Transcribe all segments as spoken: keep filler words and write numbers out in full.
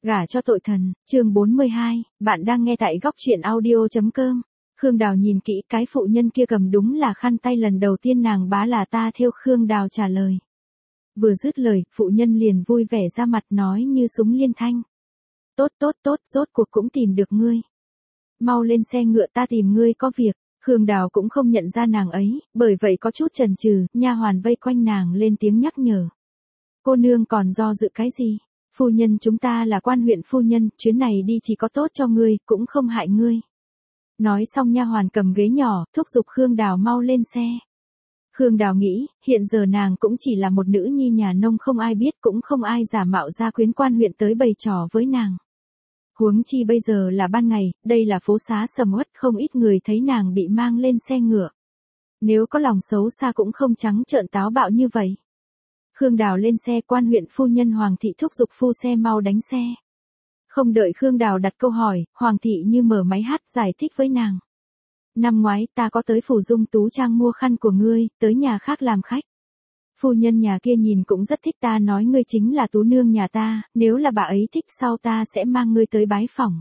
Gả cho tội thần, chương bốn mươi hai, bạn đang nghe tại góc truyện audio.com. Khương Đào nhìn kỹ cái phụ nhân kia cầm đúng là khăn tay lần đầu tiên nàng bá là ta thêu. Khương Đào trả lời. Vừa dứt lời, phụ nhân liền vui vẻ ra mặt nói như súng liên thanh. Tốt tốt tốt, rốt cuộc cũng tìm được ngươi. Mau lên xe ngựa, ta tìm ngươi có việc. Khương Đào cũng không nhận ra nàng ấy, bởi vậy có chút chần chừ, nha hoàn vây quanh nàng lên tiếng nhắc nhở. Cô nương còn do dự cái gì? Phu nhân, chúng ta là quan huyện phu nhân, chuyến này đi chỉ có tốt cho ngươi, cũng không hại ngươi. Nói xong nha hoàn cầm ghế nhỏ, thúc giục Khương Đào mau lên xe. Khương Đào nghĩ, hiện giờ nàng cũng chỉ là một nữ nhi nhà nông, không ai biết, cũng không ai giả mạo ra quyến quan huyện tới bày trò với nàng. Huống chi bây giờ là ban ngày, đây là phố xá sầm uất, không ít người thấy nàng bị mang lên xe ngựa. Nếu có lòng xấu xa cũng không trắng trợn táo bạo như vậy. Khương Đào lên xe, quan huyện phu nhân Hoàng thị thúc giục phu xe mau đánh xe. Không đợi Khương Đào đặt câu hỏi, Hoàng thị như mở máy hát giải thích với nàng. Năm ngoái ta có tới Phủ Dung Tú Trang mua khăn của ngươi, tới nhà khác làm khách. Phu nhân nhà kia nhìn cũng rất thích ta, nói ngươi chính là tú nương nhà ta, nếu là bà ấy thích sau ta sẽ mang ngươi tới bái phỏng.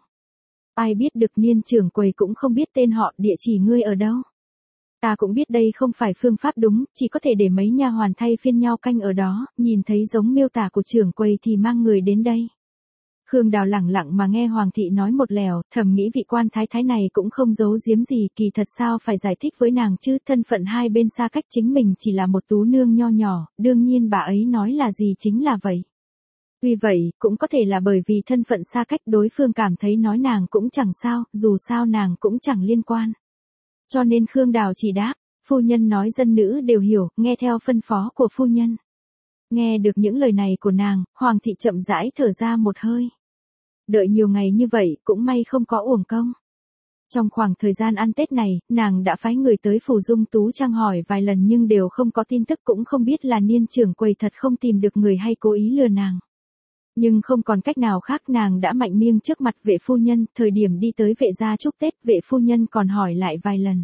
Ai biết được Niên trưởng quầy cũng không biết tên họ, địa chỉ ngươi ở đâu. Ta cũng biết đây không phải phương pháp đúng, chỉ có thể để mấy nha hoàn thay phiên nhau canh ở đó, nhìn thấy giống miêu tả của trưởng quầy thì mang người đến đây. Khương Đào lẳng lặng mà nghe Hoàng thị nói một lèo, thầm nghĩ vị quan thái thái này cũng không giấu giếm gì, kỳ thật sao phải giải thích với nàng chứ, thân phận hai bên xa cách, chính mình chỉ là một tú nương nho nhỏ, đương nhiên bà ấy nói là gì chính là vậy. Tuy vậy, cũng có thể là bởi vì thân phận xa cách, đối phương cảm thấy nói nàng cũng chẳng sao, dù sao nàng cũng chẳng liên quan. Cho nên Khương Đào chỉ đáp, phu nhân nói dân nữ đều hiểu, nghe theo phân phó của phu nhân. Nghe được những lời này của nàng, Hoàng thị chậm rãi thở ra một hơi. Đợi nhiều ngày như vậy, cũng may không có uổng công. Trong khoảng thời gian ăn Tết này, nàng đã phái người tới Phủ Dung Tú Trang hỏi vài lần nhưng đều không có tin tức, cũng không biết là Niên trưởng quầy thật không tìm được người hay cố ý lừa nàng. Nhưng không còn cách nào khác, nàng đã mạnh miêng trước mặt vệ phu nhân, thời điểm đi tới vệ gia chúc Tết, vệ phu nhân còn hỏi lại vài lần.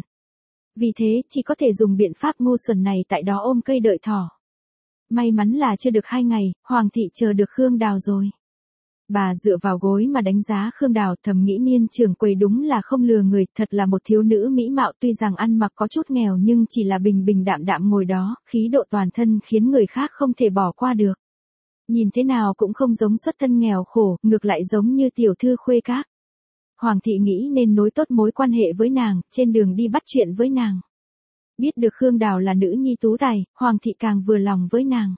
Vì thế, chỉ có thể dùng biện pháp ngu xuẩn này tại đó ôm cây đợi thỏ. May mắn là chưa được hai ngày, Hoàng thị chờ được Khương Đào rồi. Bà dựa vào gối mà đánh giá Khương Đào, thầm nghĩ Niên trưởng quầy đúng là không lừa người, thật là một thiếu nữ mỹ mạo, tuy rằng ăn mặc có chút nghèo nhưng chỉ là bình bình đạm đạm ngồi đó, khí độ toàn thân khiến người khác không thể bỏ qua được. Nhìn thế nào cũng không giống xuất thân nghèo khổ, ngược lại giống như tiểu thư khuê các. Hoàng thị nghĩ nên nối tốt mối quan hệ với nàng, trên đường đi bắt chuyện với nàng. Biết được Khương Đào là nữ nhi tú tài, Hoàng thị càng vừa lòng với nàng.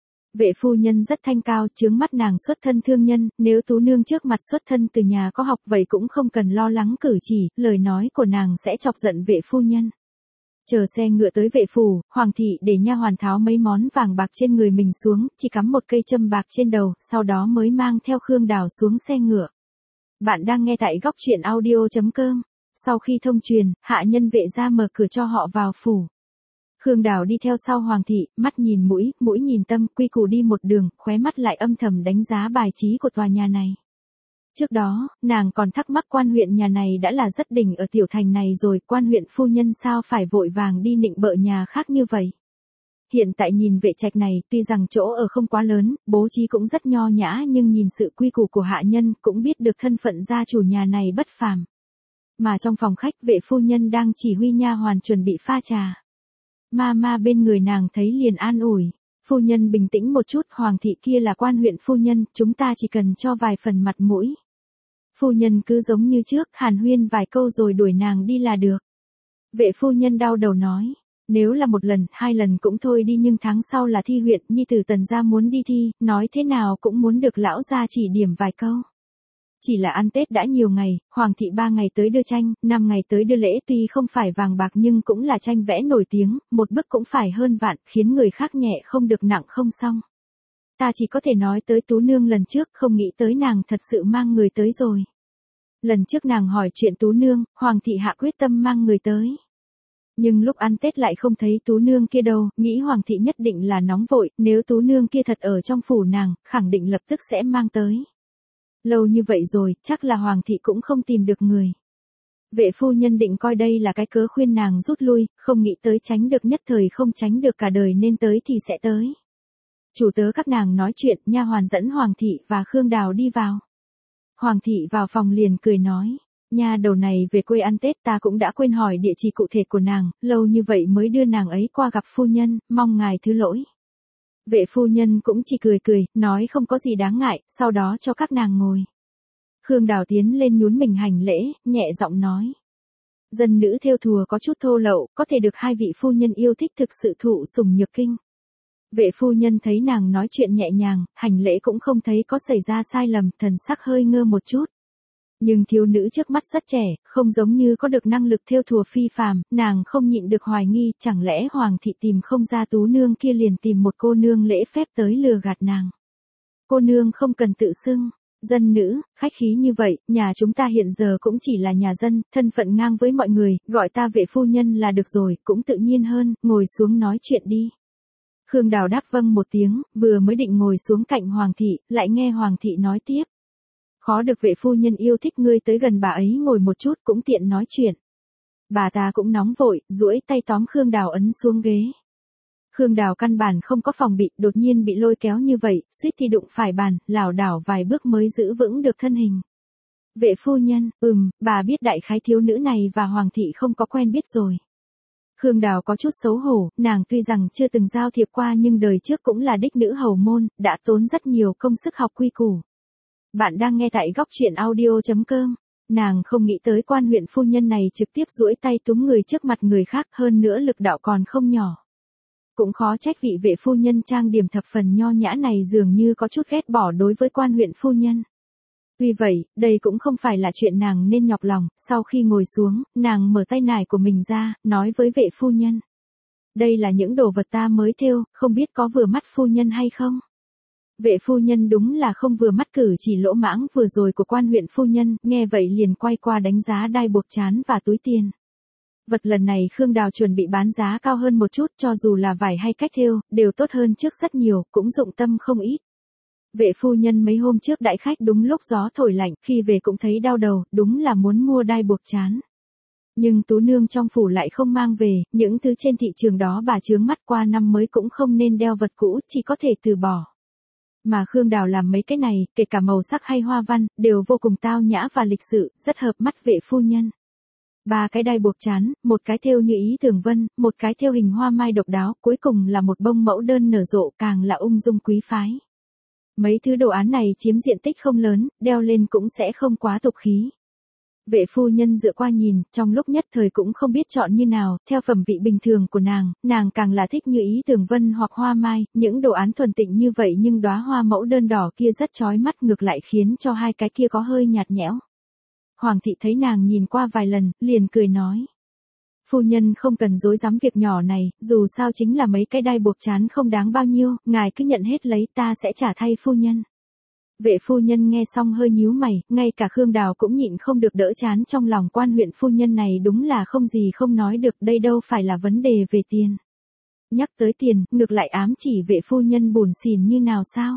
Vệ phu nhân rất thanh cao, chướng mắt nàng xuất thân thương nhân, nếu tú nương trước mặt xuất thân từ nhà có học vậy cũng không cần lo lắng cử chỉ, lời nói của nàng sẽ chọc giận vệ phu nhân. Chờ xe ngựa tới vệ phủ, Hoàng thị để nha hoàn tháo mấy món vàng bạc trên người mình xuống, chỉ cắm một cây châm bạc trên đầu, sau đó mới mang theo Khương Đào xuống xe ngựa. Bạn đang nghe tại góc truyện audio.com. Sau khi thông truyền, hạ nhân vệ gia mở cửa cho họ vào phủ. Khương Đào đi theo sau Hoàng thị, mắt nhìn mũi, mũi nhìn tâm, quy củ đi một đường, khóe mắt lại âm thầm đánh giá bài trí của tòa nhà này. Trước đó, nàng còn thắc mắc quan huyện nhà này đã là rất đỉnh ở tiểu thành này rồi, quan huyện phu nhân sao phải vội vàng đi nịnh bợ nhà khác như vậy. Hiện tại nhìn vệ trạch này, tuy rằng chỗ ở không quá lớn, bố trí cũng rất nho nhã, nhưng nhìn sự quy củ của hạ nhân, cũng biết được thân phận gia chủ nhà này bất phàm. Mà trong phòng khách, vệ phu nhân đang chỉ huy nha hoàn chuẩn bị pha trà. Ma ma bên người nàng thấy liền an ủi. Phu nhân bình tĩnh một chút, Hoàng thị kia là quan huyện phu nhân, chúng ta chỉ cần cho vài phần mặt mũi. Phu nhân cứ giống như trước, hàn huyên vài câu rồi đuổi nàng đi là được. Vệ phu nhân đau đầu nói, nếu là một lần, hai lần cũng thôi đi, nhưng tháng sau là thi huyện, nhi tử Tần gia muốn đi thi, nói thế nào cũng muốn được lão gia chỉ điểm vài câu. Chỉ là ăn Tết đã nhiều ngày, Hoàng thị ba ngày tới đưa tranh, năm ngày tới đưa lễ, tuy không phải vàng bạc nhưng cũng là tranh vẽ nổi tiếng, một bức cũng phải hơn vạn, khiến người khác nhẹ không được nặng không xong. Ta chỉ có thể nói tới tú nương lần trước, không nghĩ tới nàng thật sự mang người tới rồi. Lần trước nàng hỏi chuyện tú nương, Hoàng thị hạ quyết tâm mang người tới. Nhưng lúc ăn Tết lại không thấy tú nương kia đâu, nghĩ Hoàng thị nhất định là nóng vội, nếu tú nương kia thật ở trong phủ nàng, khẳng định lập tức sẽ mang tới. Lâu như vậy rồi, chắc là Hoàng thị cũng không tìm được người. Vệ phu nhân định coi đây là cái cớ khuyên nàng rút lui, không nghĩ tới tránh được nhất thời không tránh được cả đời, nên tới thì sẽ tới. Chủ tớ các nàng nói chuyện, nha hoàn dẫn Hoàng thị và Khương Đào đi vào. Hoàng thị vào phòng liền cười nói, nha đầu này về quê ăn Tết ta cũng đã quên hỏi địa chỉ cụ thể của nàng, lâu như vậy mới đưa nàng ấy qua gặp phu nhân, mong ngài thứ lỗi. Vệ phu nhân cũng chỉ cười cười, nói không có gì đáng ngại, sau đó cho các nàng ngồi. Khương Đào tiến lên nhún mình hành lễ, nhẹ giọng nói. Dân nữ thêu thùa có chút thô lậu, có thể được hai vị phu nhân yêu thích thực sự thụ sủng nhược kinh. Vệ phu nhân thấy nàng nói chuyện nhẹ nhàng, hành lễ cũng không thấy có xảy ra sai lầm, thần sắc hơi ngơ một chút. Nhưng thiếu nữ trước mắt rất trẻ, không giống như có được năng lực thêu thùa phi phàm, nàng không nhịn được hoài nghi, chẳng lẽ Hoàng thị tìm không ra tú nương kia liền tìm một cô nương lễ phép tới lừa gạt nàng. Cô nương không cần tự xưng, dân nữ, khách khí như vậy, nhà chúng ta hiện giờ cũng chỉ là nhà dân, thân phận ngang với mọi người, gọi ta vệ phu nhân là được rồi, cũng tự nhiên hơn, ngồi xuống nói chuyện đi. Khương Đào đáp vâng một tiếng, vừa mới định ngồi xuống cạnh Hoàng thị, lại nghe Hoàng thị nói tiếp. Khó được vệ phu nhân yêu thích ngươi tới gần bà ấy ngồi một chút cũng tiện nói chuyện. Bà ta cũng nóng vội, duỗi tay tóm Khương Đào ấn xuống ghế. Khương Đào căn bản không có phòng bị, đột nhiên bị lôi kéo như vậy, suýt thì đụng phải bàn, lảo đảo vài bước mới giữ vững được thân hình. Vệ phu nhân, ừm, bà biết đại khái thiếu nữ này và Hoàng thị không có quen biết rồi. Khương Đào có chút xấu hổ, nàng tuy rằng chưa từng giao thiệp qua nhưng đời trước cũng là đích nữ hầu môn, đã tốn rất nhiều công sức học quy củ. Bạn đang nghe tại góc truyện audio.com. Nàng không nghĩ tới quan huyện phu nhân này trực tiếp duỗi tay túm người trước mặt người khác, hơn nữa lực đạo còn không nhỏ. Cũng khó trách vị vệ phu nhân trang điểm thập phần nho nhã này dường như có chút ghét bỏ đối với quan huyện phu nhân. Tuy vậy, đây cũng không phải là chuyện nàng nên nhọc lòng, sau khi ngồi xuống, nàng mở tay nải của mình ra, nói với vệ phu nhân. Đây là những đồ vật ta mới thêu, không biết có vừa mắt phu nhân hay không? Vệ phu nhân đúng là không vừa mắt cử chỉ lỗ mãng vừa rồi của quan huyện phu nhân, nghe vậy liền quay qua đánh giá đai buộc trán và túi tiền. Vật lần này Khương Đào chuẩn bị bán giá cao hơn một chút, cho dù là vải hay cách thêu, đều tốt hơn trước rất nhiều, cũng dụng tâm không ít. Vệ phu nhân mấy hôm trước đãi khách đúng lúc gió thổi lạnh, khi về cũng thấy đau đầu, đúng là muốn mua đai buộc trán. Nhưng tú nương trong phủ lại không mang về, những thứ trên thị trường đó bà chướng mắt, qua năm mới cũng không nên đeo vật cũ, chỉ có thể từ bỏ. Mà Khương Đào làm mấy cái này, kể cả màu sắc hay hoa văn, đều vô cùng tao nhã và lịch sự, rất hợp mắt vệ phu nhân. Ba cái đai buộc trán, một cái thêu như ý tường vân, một cái thêu hình hoa mai độc đáo, cuối cùng là một bông mẫu đơn nở rộ, càng là ung dung quý phái. Mấy thứ đồ án này chiếm diện tích không lớn, đeo lên cũng sẽ không quá tục khí. Vệ phu nhân dựa qua nhìn, trong lúc nhất thời cũng không biết chọn như nào, theo phẩm vị bình thường của nàng, nàng càng là thích như ý tường vân hoặc hoa mai, những đồ án thuần tịnh như vậy nhưng đóa hoa mẫu đơn đỏ kia rất chói mắt, ngược lại khiến cho hai cái kia có hơi nhạt nhẽo. Hoàng thị thấy nàng nhìn qua vài lần, liền cười nói. Phu nhân không cần dối dám việc nhỏ này, dù sao chính là mấy cái đai buộc trán không đáng bao nhiêu, ngài cứ nhận hết lấy, ta sẽ trả thay phu nhân. Vệ phu nhân nghe xong hơi nhíu mày, ngay cả Khương Đào cũng nhịn không được đỡ chán trong lòng quan huyện phu nhân này đúng là không gì không nói được, đây đâu phải là vấn đề về tiền. Nhắc tới tiền, ngược lại ám chỉ vệ phu nhân buồn xỉn như nào sao?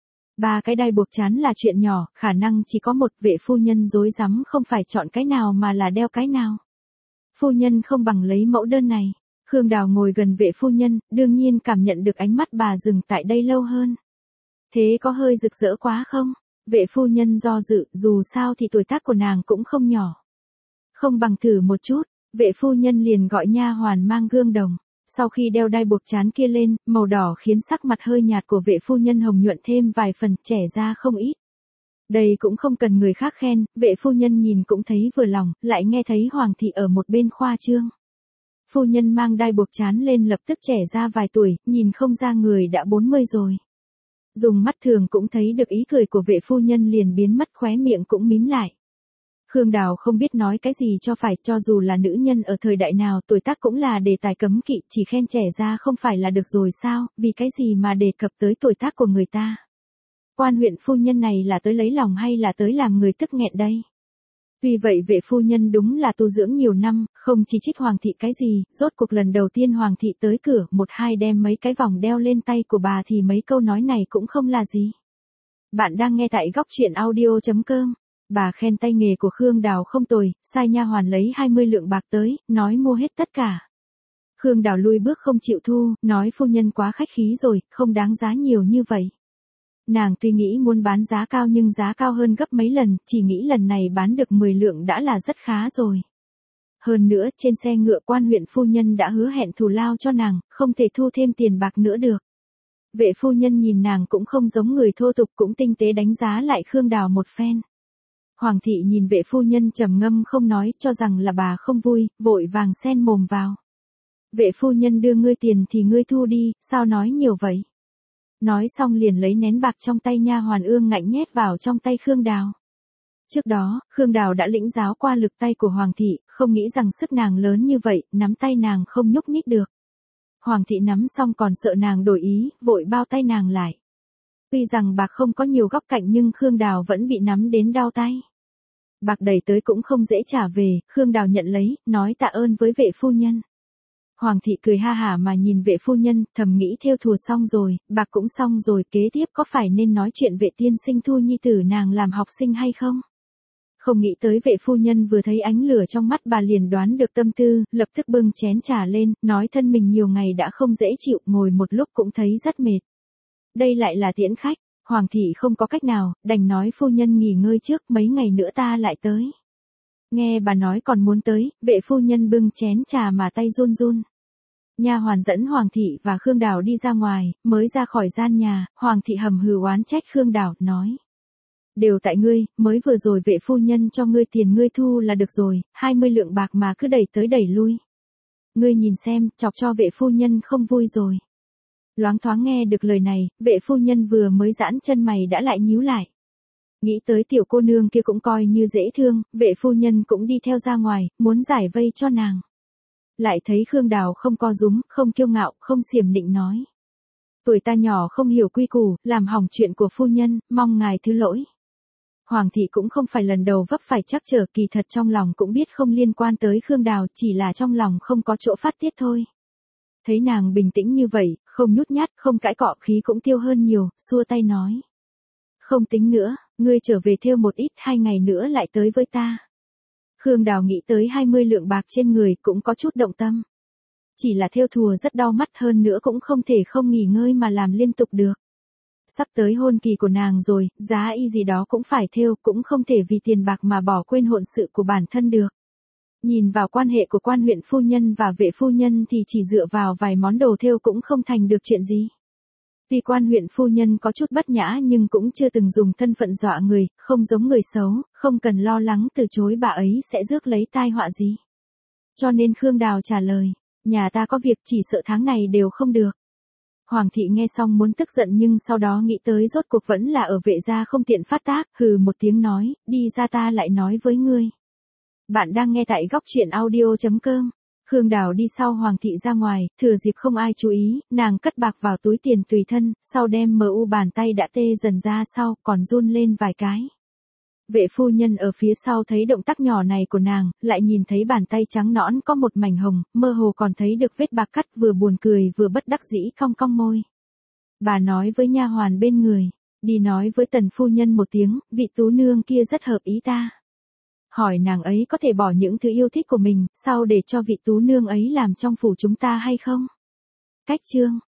Ba cái đai buộc trán là chuyện nhỏ, khả năng chỉ có một, vệ phu nhân dối rắm không phải chọn cái nào mà là đeo cái nào. Phu nhân không bằng lấy mẫu đơn này. Khương Đào ngồi gần vệ phu nhân, đương nhiên cảm nhận được ánh mắt bà dừng tại đây lâu hơn. Thế có hơi rực rỡ quá không? Vệ phu nhân do dự, dù sao thì tuổi tác của nàng cũng không nhỏ. Không bằng thử một chút, vệ phu nhân liền gọi nha hoàn mang gương đồng. Sau khi đeo đai buộc trán kia lên, màu đỏ khiến sắc mặt hơi nhạt của vệ phu nhân hồng nhuận thêm vài phần, trẻ ra không ít. Đây cũng không cần người khác khen, vệ phu nhân nhìn cũng thấy vừa lòng, lại nghe thấy Hoàng thị ở một bên khoa trương. Phu nhân mang đai buộc trán lên lập tức trẻ ra vài tuổi, nhìn không ra người đã bốn mươi rồi. Dùng mắt thường cũng thấy được ý cười của vệ phu nhân liền biến mất, khóe miệng cũng mím lại. Khương Đào không biết nói cái gì cho phải, cho dù là nữ nhân ở thời đại nào, tuổi tác cũng là đề tài cấm kỵ, chỉ khen trẻ ra không phải là được rồi sao, vì cái gì mà đề cập tới tuổi tác của người ta. Quan huyện phu nhân này là tới lấy lòng hay là tới làm người tức nghẹn đây? Tuy vậy vệ phu nhân đúng là tu dưỡng nhiều năm, không chỉ trích Hoàng thị cái gì, rốt cuộc lần đầu tiên Hoàng thị tới cửa, một hai đem mấy cái vòng đeo lên tay của bà thì mấy câu nói này cũng không là gì. Bạn đang nghe tại góc truyện audio.com. Bà khen tay nghề của Khương Đào không tồi, sai nha hoàn lấy hai mươi lượng bạc tới, nói mua hết tất cả. Khương Đào lui bước không chịu thu, nói phu nhân quá khách khí rồi, không đáng giá nhiều như vậy. Nàng tuy nghĩ muốn bán giá cao nhưng giá cao hơn gấp mấy lần, chỉ nghĩ lần này bán được mười lượng đã là rất khá rồi. Hơn nữa, trên xe ngựa quan huyện phu nhân đã hứa hẹn thù lao cho nàng, không thể thu thêm tiền bạc nữa được. Vệ phu nhân nhìn nàng cũng không giống người thô tục, cũng tinh tế đánh giá lại Khương Đào một phen. Hoàng thị nhìn vệ phu nhân trầm ngâm không nói, cho rằng là bà không vui, vội vàng xen mồm vào. Vệ phu nhân đưa ngươi tiền thì ngươi thu đi, sao nói nhiều vậy? Nói xong liền lấy nén bạc trong tay nha hoàn ương ngạnh nhét vào trong tay Khương Đào. Trước đó, Khương Đào đã lĩnh giáo qua lực tay của Hoàng thị, không nghĩ rằng sức nàng lớn như vậy, nắm tay nàng không nhúc nhích được. Hoàng thị nắm xong còn sợ nàng đổi ý, vội bao tay nàng lại. Tuy rằng bạc không có nhiều góc cạnh nhưng Khương Đào vẫn bị nắm đến đau tay. Bạc đẩy tới cũng không dễ trả về, Khương Đào nhận lấy, nói tạ ơn với vệ phu nhân. Hoàng thị cười ha hả mà nhìn vệ phu nhân, thầm nghĩ thêu thùa xong rồi, bạc cũng xong rồi, kế tiếp có phải nên nói chuyện vệ tiên sinh thu nhi tử nàng làm học sinh hay không? Không nghĩ tới vệ phu nhân vừa thấy ánh lửa trong mắt bà liền đoán được tâm tư, lập tức bưng chén trà lên, nói thân mình nhiều ngày đã không dễ chịu, ngồi một lúc cũng thấy rất mệt. Đây lại là tiễn khách, Hoàng thị không có cách nào, đành nói phu nhân nghỉ ngơi trước, mấy ngày nữa ta lại tới. Nghe bà nói còn muốn tới, vệ phu nhân bưng chén trà mà tay run run. Nha hoàn dẫn Hoàng thị và Khương Đào đi ra ngoài, mới ra khỏi gian nhà, Hoàng thị hầm hừ oán trách Khương Đào, nói. Đều tại ngươi, mới vừa rồi vệ phu nhân cho ngươi tiền ngươi thu là được rồi, hai mươi lượng bạc mà cứ đẩy tới đẩy lui. Ngươi nhìn xem, chọc cho vệ phu nhân không vui rồi. Loáng thoáng nghe được lời này, vệ phu nhân vừa mới giãn chân mày đã lại nhíu lại. Nghĩ tới tiểu cô nương kia cũng coi như dễ thương, vệ phu nhân cũng đi theo ra ngoài, muốn giải vây cho nàng. Lại thấy Khương Đào không co rúm, không kiêu ngạo, không xiểm nịnh nói. Tuổi ta nhỏ không hiểu quy củ, làm hỏng chuyện của phu nhân, mong ngài thứ lỗi. Hoàng thị cũng không phải lần đầu vấp phải trắc trở, kỳ thật trong lòng cũng biết không liên quan tới Khương Đào, chỉ là trong lòng không có chỗ phát tiết thôi. Thấy nàng bình tĩnh như vậy, không nhút nhát, không cãi cọ, khí cũng tiêu hơn nhiều, xua tay nói. Không tính nữa, ngươi trở về thêu một ít, hai ngày nữa lại tới với ta. Khương Đào nghĩ tới hai mươi lượng bạc trên người cũng có chút động tâm. Chỉ là thêu thùa rất đau mắt, hơn nữa cũng không thể không nghỉ ngơi mà làm liên tục được. Sắp tới hôn kỳ của nàng rồi, giá y gì đó cũng phải thêu, cũng không thể vì tiền bạc mà bỏ quên hôn sự của bản thân được. Nhìn vào quan hệ của quan huyện phu nhân và vệ phu nhân thì chỉ dựa vào vài món đồ thêu cũng không thành được chuyện gì. Tuy quan huyện phu nhân có chút bất nhã nhưng cũng chưa từng dùng thân phận dọa người, không giống người xấu, không cần lo lắng từ chối bà ấy sẽ rước lấy tai họa gì. Cho nên Khương Đào trả lời, nhà ta có việc chỉ sợ tháng này đều không được. Hoàng thị nghe xong muốn tức giận nhưng sau đó nghĩ tới rốt cuộc vẫn là ở vệ gia không tiện phát tác, hừ một tiếng nói, đi ra ta lại nói với ngươi. Bạn đang nghe tại góc truyện audio chấm com. Khương Đào đi sau Hoàng thị ra ngoài, thừa dịp không ai chú ý, nàng cất bạc vào túi tiền tùy thân, sau đem mờ u bàn tay đã tê dần ra sau, còn run lên vài cái. Vệ phu nhân ở phía sau thấy động tác nhỏ này của nàng, lại nhìn thấy bàn tay trắng nõn có một mảnh hồng, mơ hồ còn thấy được vết bạc cắt, vừa buồn cười vừa bất đắc dĩ cong cong môi. Bà nói với nha hoàn bên người, đi nói với tần phu nhân một tiếng, vị tú nương kia rất hợp ý ta. Hỏi nàng ấy có thể bỏ những thứ yêu thích của mình, sau để cho vị tú nương ấy làm trong phủ chúng ta hay không? Cách chương